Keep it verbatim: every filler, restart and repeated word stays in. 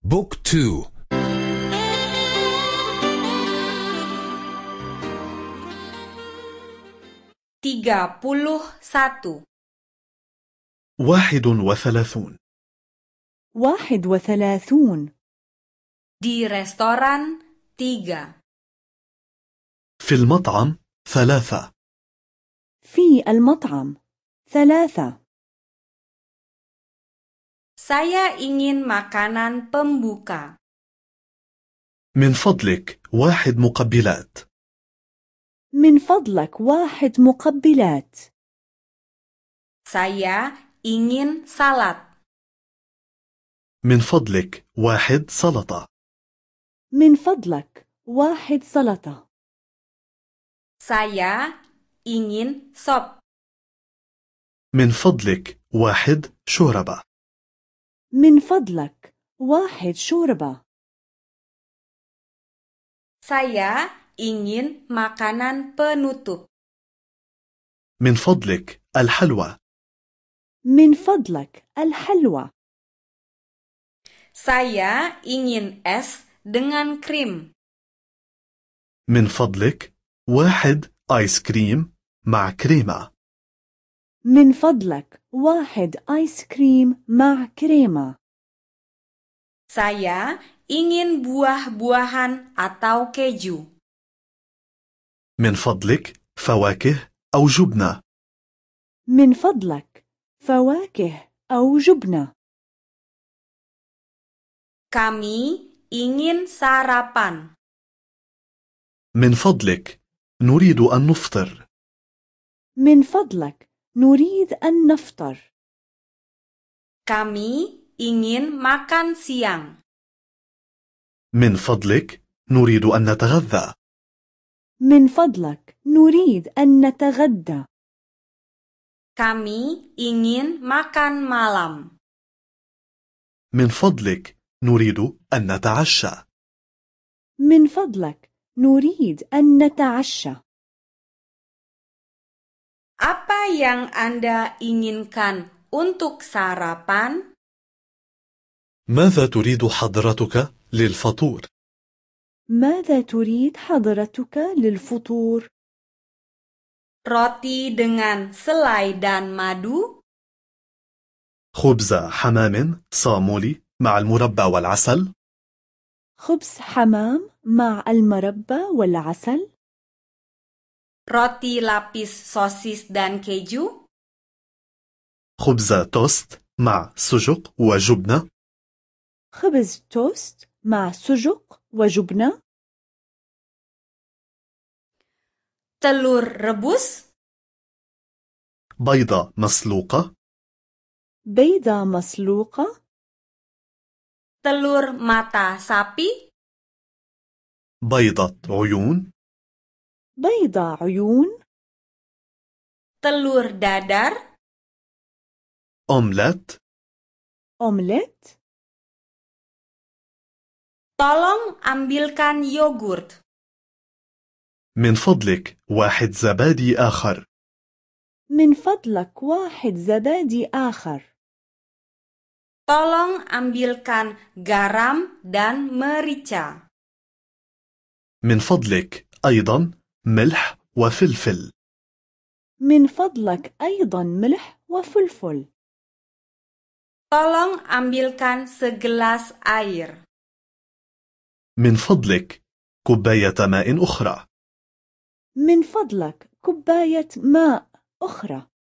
بوك تو. tiga puluh satu. واحد وثلاثون. واحد وثلاثون. Di restoran tiga. في المطعم ثلاثة. في المطعم ثلاثة. Saya ingin makanan pembuka. من فضلك واحد مقبلات. من فضلك واحد مقبلات. Saya ingin salad. من فضلك واحد سلطة. من فضلك واحد سلطة. Saya ingin sop. من فضلك واحد شوربة. من فضلك واحد شوربة. Saya ingin makanan penutup. من فضلك الحلوى. من فضلك الحلوى. Saya ingin es dengan krim. من فضلك واحد آيس كريم مع كريمة. من فضلك واحد آيس كريم مع كريمة. Saya ingin buah-buahan atau keju. من فضلك فواكه أو جبنة. من فضلك فواكه أو جبنة. Kami ingin sarapan. من فضلك نريد أن نفطر. من فضلك نريد أن نفطر. Kami ingin makan siang. من فضلك نريد أن نتغذى. من فضلك نريد أن نتغدى. Kami ingin makan malam. من فضلك نريد أن نتعشى. من فضلك نريد أن نتعشى. Apa yang Anda inginkan untuk sarapan? ماذا تريد حضرتك للفطور؟ ماذا تريد حضرتك للفطور؟ Roti dengan selai dan madu? خبز حمام صامولي مع المربى والعسل. خبز حمام مع المربى والعسل. Roti lapis sosis dan keju? خبز توست مع سجق وجبنة. خبز توست مع سجق وجبنة. Telur rebus? بيضة مسلوقة. بيضة مسلوقة. Telur mata sapi? بيضة عيون. بيضة عيون. Telur dadar? أومليت. أومليت. Tolong ambilkan yogurt. من فضلك واحد زبادي آخر. من فضلك واحد زبادي آخر. Tolong ambilkan garam dan merica. من فضلك أيضا ملح وفلفل. من فضلك أيضا ملح وفلفل. Tolong ambilkan segelas air. من فضلك كوباية ماء أخرى. من فضلك كوباية ماء أخرى.